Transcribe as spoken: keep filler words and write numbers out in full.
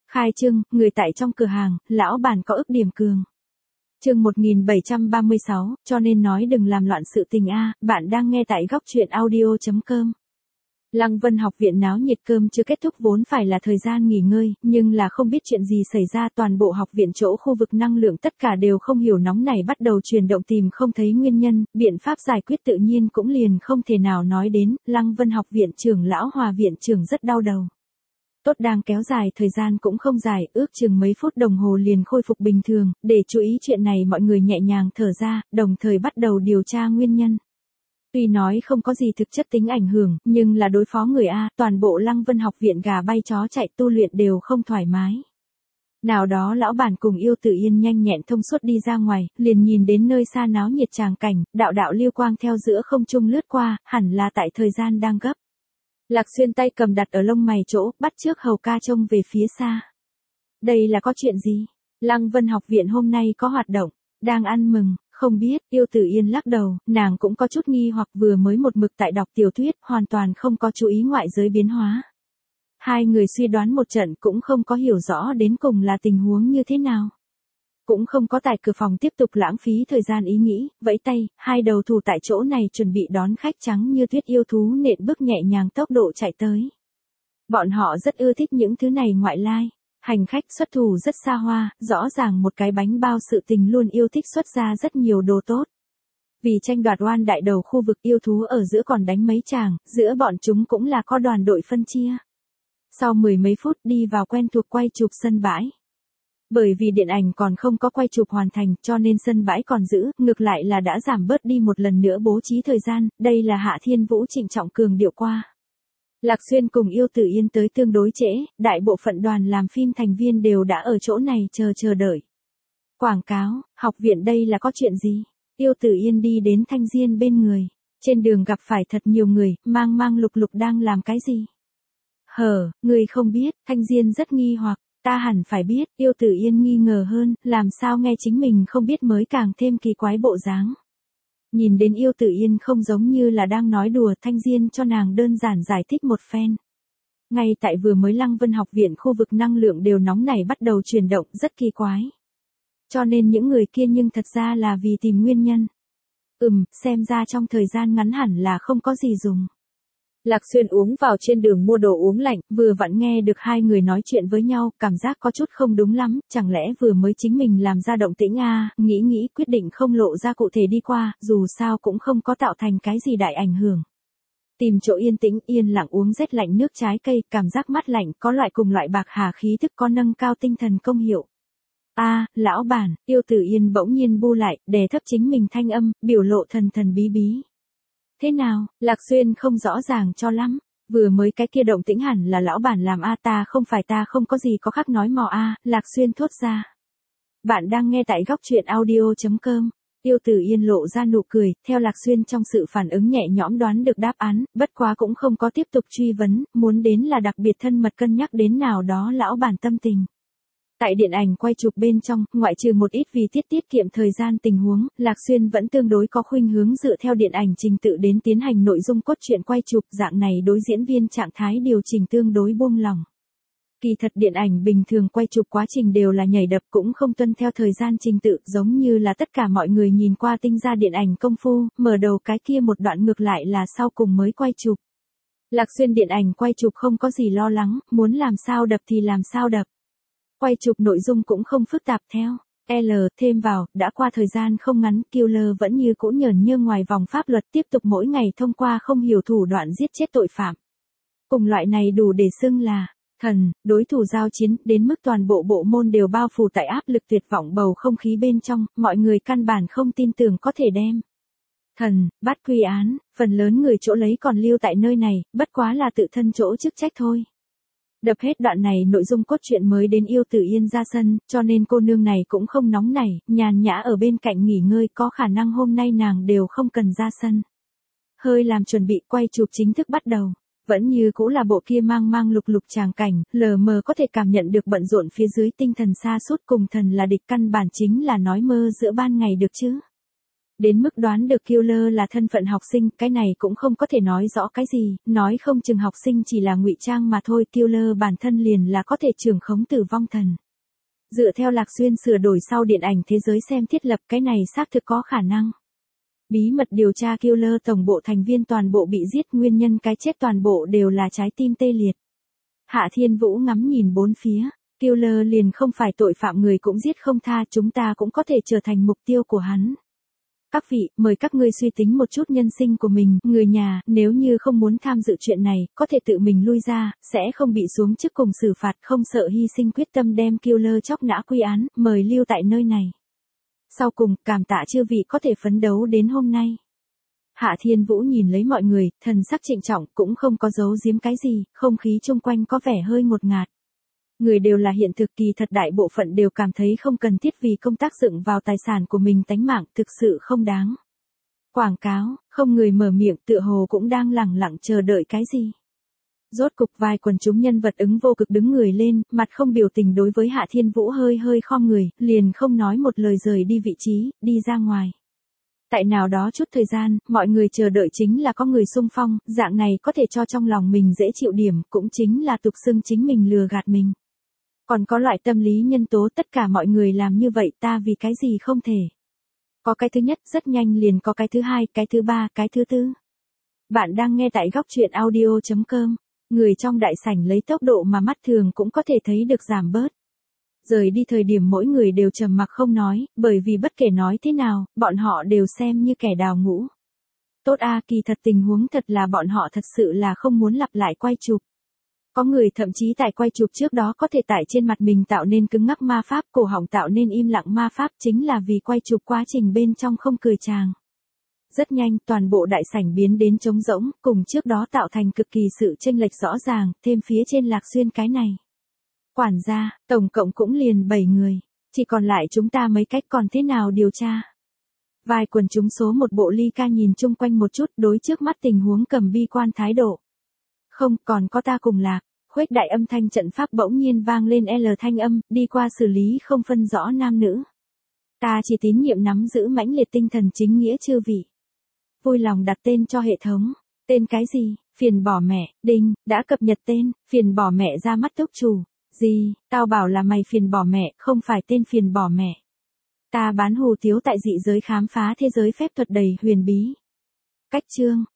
Khai trương, người tại trong cửa hàng, lão bản có ức điểm cường. Chương một nghìn bảy trăm ba mươi sáu, cho nên nói đừng làm loạn sự tình a, bạn đang nghe tại góc truyện audio chấm com. Lăng Vân học viện náo nhiệt, cơm chưa kết thúc vốn phải là thời gian nghỉ ngơi, nhưng là không biết chuyện gì xảy ra, toàn bộ học viện chỗ khu vực năng lượng tất cả đều không hiểu nóng này bắt đầu chuyển động tìm không thấy nguyên nhân, biện pháp giải quyết tự nhiên cũng liền không thể nào nói đến, Lăng Vân học viện trưởng lão Hòa viện trưởng rất đau đầu. Tốt đang kéo dài thời gian cũng không dài, ước chừng mấy phút đồng hồ liền khôi phục bình thường, để chú ý chuyện này mọi người nhẹ nhàng thở ra, đồng thời bắt đầu điều tra nguyên nhân. Tuy nói không có gì thực chất tính ảnh hưởng, nhưng là đối phó người A, toàn bộ Lăng Vân học viện gà bay chó chạy tu luyện đều không thoải mái. Nào đó lão bản cùng Yêu Tử Yên nhanh nhẹn thông suốt đi ra ngoài, liền nhìn đến nơi xa náo nhiệt tràng cảnh, đạo đạo lưu quang theo giữa không trung lướt qua, hẳn là tại thời gian đang gấp. Lạc Xuyên tay cầm đặt ở lông mày chỗ, bắt trước hầu ca trông về phía xa. Đây là có chuyện gì? Lăng Vân học viện hôm nay có hoạt động, đang ăn mừng, không biết, Yêu Tử Yên lắc đầu, nàng cũng có chút nghi hoặc vừa mới một mực tại đọc tiểu thuyết, hoàn toàn không có chú ý ngoại giới biến hóa. Hai người suy đoán một trận cũng không có hiểu rõ đến cùng là tình huống như thế nào. Cũng không có tại cửa phòng tiếp tục lãng phí thời gian ý nghĩ, vẫy tay, hai đầu thủ tại chỗ này chuẩn bị đón khách trắng như tuyết yêu thú nện bước nhẹ nhàng tốc độ chạy tới. Bọn họ rất ưa thích những thứ này ngoại lai. Hành khách xuất thủ rất xa hoa, rõ ràng một cái bánh bao sự tình luôn yêu thích xuất ra rất nhiều đồ tốt. Vì tranh đoạt oan đại đầu khu vực yêu thú ở giữa còn đánh mấy chàng, giữa bọn chúng cũng là có đoàn đội phân chia. Sau mười mấy phút đi vào quen thuộc quay chụp sân bãi. Bởi vì điện ảnh còn không có quay chụp hoàn thành cho nên sân bãi còn giữ, ngược lại là đã giảm bớt đi một lần nữa bố trí thời gian, đây là Hạ Thiên Vũ trịnh trọng cường điệu qua. Lạc Xuyên cùng Yêu Tử Yên tới tương đối trễ, đại bộ phận đoàn làm phim thành viên đều đã ở chỗ này chờ chờ đợi. Quảng cáo, học viện đây là có chuyện gì? Yêu Tử Yên đi đến Thanh Diên bên người. Trên đường gặp phải thật nhiều người, mang mang lục lục đang làm cái gì? Hờ, người không biết, Thanh Diên rất nghi hoặc, ta hẳn phải biết, Yêu Tử Yên nghi ngờ hơn, làm sao nghe chính mình không biết mới càng thêm kỳ quái bộ dáng. Nhìn đến Yêu Tử Yên không giống như là đang nói đùa, Thanh Diên cho nàng đơn giản giải thích một phen. Ngay tại vừa mới Lăng Vân học viện khu vực năng lượng đều nóng này bắt đầu chuyển động rất kỳ quái. Cho nên những người kia nhưng thật ra là vì tìm nguyên nhân. Ừm, xem ra trong thời gian ngắn hẳn là không có gì dùng. Lạc Xuyên uống vào trên đường mua đồ uống lạnh, vừa vặn nghe được hai người nói chuyện với nhau, cảm giác có chút không đúng lắm, chẳng lẽ vừa mới chính mình làm ra động tĩnh a, nghĩ nghĩ quyết định không lộ ra cụ thể đi qua, dù sao cũng không có tạo thành cái gì đại ảnh hưởng. Tìm chỗ yên tĩnh, yên lặng uống rét lạnh nước trái cây, cảm giác mát lạnh, có loại cùng loại bạc hà khí thức có nâng cao tinh thần công hiệu. A, lão bản, Yêu Tử Yên bỗng nhiên bu lại, đè thấp chính mình thanh âm, biểu lộ thần thần bí bí. Thế nào, Lạc Xuyên không rõ ràng cho lắm, vừa mới cái kia động tĩnh hẳn là lão bản làm a, ta không phải, ta không có gì có khác nói mò a, Lạc Xuyên thốt ra. Bạn đang nghe tại góc truyện audio chấm com. Yêu Tử Yên lộ ra nụ cười, theo Lạc Xuyên trong sự phản ứng nhẹ nhõm đoán được đáp án, bất quá cũng không có tiếp tục truy vấn, muốn đến là đặc biệt thân mật cân nhắc đến nào đó lão bản tâm tình. Tại điện ảnh quay chụp bên trong, ngoại trừ một ít vì tiết tiết kiệm thời gian tình huống, Lạc Xuyên vẫn tương đối có khuynh hướng dựa theo điện ảnh trình tự đến tiến hành nội dung cốt truyện quay chụp, dạng này đối diễn viên trạng thái điều chỉnh tương đối buông lỏng. Kỳ thật điện ảnh bình thường quay chụp quá trình đều là nhảy đập, cũng không tuân theo thời gian trình tự, giống như là tất cả mọi người nhìn qua tinh gia điện ảnh công phu, mở đầu cái kia một đoạn ngược lại là sau cùng mới quay chụp. Lạc Xuyên điện ảnh quay chụp không có gì lo lắng, muốn làm sao đập thì làm sao đập. Quay chụp nội dung cũng không phức tạp theo. L, thêm vào, đã qua thời gian không ngắn, Killer vẫn như cũ nhởn nhơ ngoài vòng pháp luật tiếp tục mỗi ngày thông qua không hiểu thủ đoạn giết chết tội phạm. Cùng loại này đủ để xưng là thần, đối thủ giao chiến, đến mức toàn bộ bộ môn đều bao phủ tại áp lực tuyệt vọng bầu không khí bên trong, mọi người căn bản không tin tưởng có thể đem thần, bắt quy án, phần lớn người chỗ lấy còn lưu tại nơi này, bất quá là tự thân chỗ chức trách thôi. Đập hết đoạn này nội dung cốt truyện mới đến Yêu Tử Yên ra sân, cho nên cô nương này cũng không nóng nảy, nhàn nhã ở bên cạnh nghỉ ngơi, có khả năng hôm nay nàng đều không cần ra sân. Hơi làm chuẩn bị quay chụp chính thức bắt đầu, vẫn như cũ là bộ kia mang mang lục lục tràng cảnh, lờ mờ có thể cảm nhận được bận rộn phía dưới tinh thần xa suốt cùng thần là địch căn bản chính là nói mơ giữa ban ngày được chứ. Đến mức đoán được killer là thân phận học sinh, cái này cũng không có thể nói rõ cái gì, nói không chừng học sinh chỉ là ngụy trang mà thôi, killer bản thân liền là có thể trưởng khống tử vong thần. Dựa theo Lạc Xuyên sửa đổi sau điện ảnh thế giới xem thiết lập, cái này xác thực có khả năng. Bí mật điều tra killer tổng bộ thành viên toàn bộ bị giết, nguyên nhân cái chết toàn bộ đều là trái tim tê liệt. Hạ Thiên Vũ ngắm nhìn bốn phía, killer liền không phải tội phạm, người cũng giết không tha, chúng ta cũng có thể trở thành mục tiêu của hắn. Các vị, mời các ngươi suy tính một chút nhân sinh của mình, người nhà, nếu như không muốn tham dự chuyện này, có thể tự mình lui ra, sẽ không bị xuống chức cùng xử phạt, không sợ hy sinh, quyết tâm đem killer chóc nã quy án, mời lưu tại nơi này. Sau cùng, cảm tạ chư vị có thể phấn đấu đến hôm nay. Hạ Thiên Vũ nhìn lấy mọi người, thần sắc trịnh trọng, cũng không có giấu giếm cái gì, không khí chung quanh có vẻ hơi ngột ngạt. Người đều là hiện thực, kỳ thật đại bộ phận đều cảm thấy không cần thiết vì công tác dựng vào tài sản của mình tánh mạng, thực sự không đáng. Quảng cáo, không người mở miệng, tựa hồ cũng đang lẳng lặng chờ đợi cái gì. Rốt cục vài quần chúng nhân vật ứng vô cực đứng người lên, mặt không biểu tình đối với Hạ Thiên Vũ hơi hơi khom người, liền không nói một lời rời đi vị trí, đi ra ngoài. Tại nào đó chút thời gian, mọi người chờ đợi chính là có người xung phong, dạng này có thể cho trong lòng mình dễ chịu điểm, cũng chính là tục xưng chính mình lừa gạt mình. Còn có loại tâm lý nhân tố, tất cả mọi người làm như vậy, ta vì cái gì không thể. Có cái thứ nhất, rất nhanh liền có cái thứ hai, cái thứ ba, cái thứ tư. Bạn đang nghe tại góc truyện audio chấm com. Người trong đại sảnh lấy tốc độ mà mắt thường cũng có thể thấy được giảm bớt. Rời đi thời điểm mỗi người đều trầm mặc không nói, bởi vì bất kể nói thế nào, bọn họ đều xem như kẻ đào ngũ. Tốt a, kỳ thật tình huống thật là bọn họ thật sự là không muốn lặp lại quay chụp. Có người thậm chí tại quay chụp trước đó có thể tại trên mặt mình tạo nên cứng ngắc ma pháp, cổ họng tạo nên im lặng ma pháp, chính là vì quay chụp quá trình bên trong không cười chàng. Rất nhanh, toàn bộ đại sảnh biến đến trống rỗng, cùng trước đó tạo thành cực kỳ sự chênh lệch rõ ràng, thêm phía trên Lạc Xuyên cái này. Quản gia, tổng cộng cũng liền bảy người, chỉ còn lại chúng ta mấy cách, còn thế nào điều tra. Vài quần chúng số một bộ ly ca nhìn chung quanh một chút, đối trước mắt tình huống cầm bi quan thái độ. Không, còn có ta cùng Lạc. Khuếch đại âm thanh trận pháp bỗng nhiên vang lên L thanh âm, đi qua xử lý không phân rõ nam nữ. Ta chỉ tín nhiệm nắm giữ mãnh liệt tinh thần chính nghĩa chư vị. Vui lòng đặt tên cho hệ thống. Tên cái gì? Phiền bỏ mẹ, đinh, đã cập nhật tên, phiền bỏ mẹ ra mắt túc chủ. Gì, tao bảo là mày phiền bỏ mẹ, không phải tên phiền bỏ mẹ. Ta bán hù tiếu tại dị giới khám phá thế giới phép thuật đầy huyền bí. Cách chương,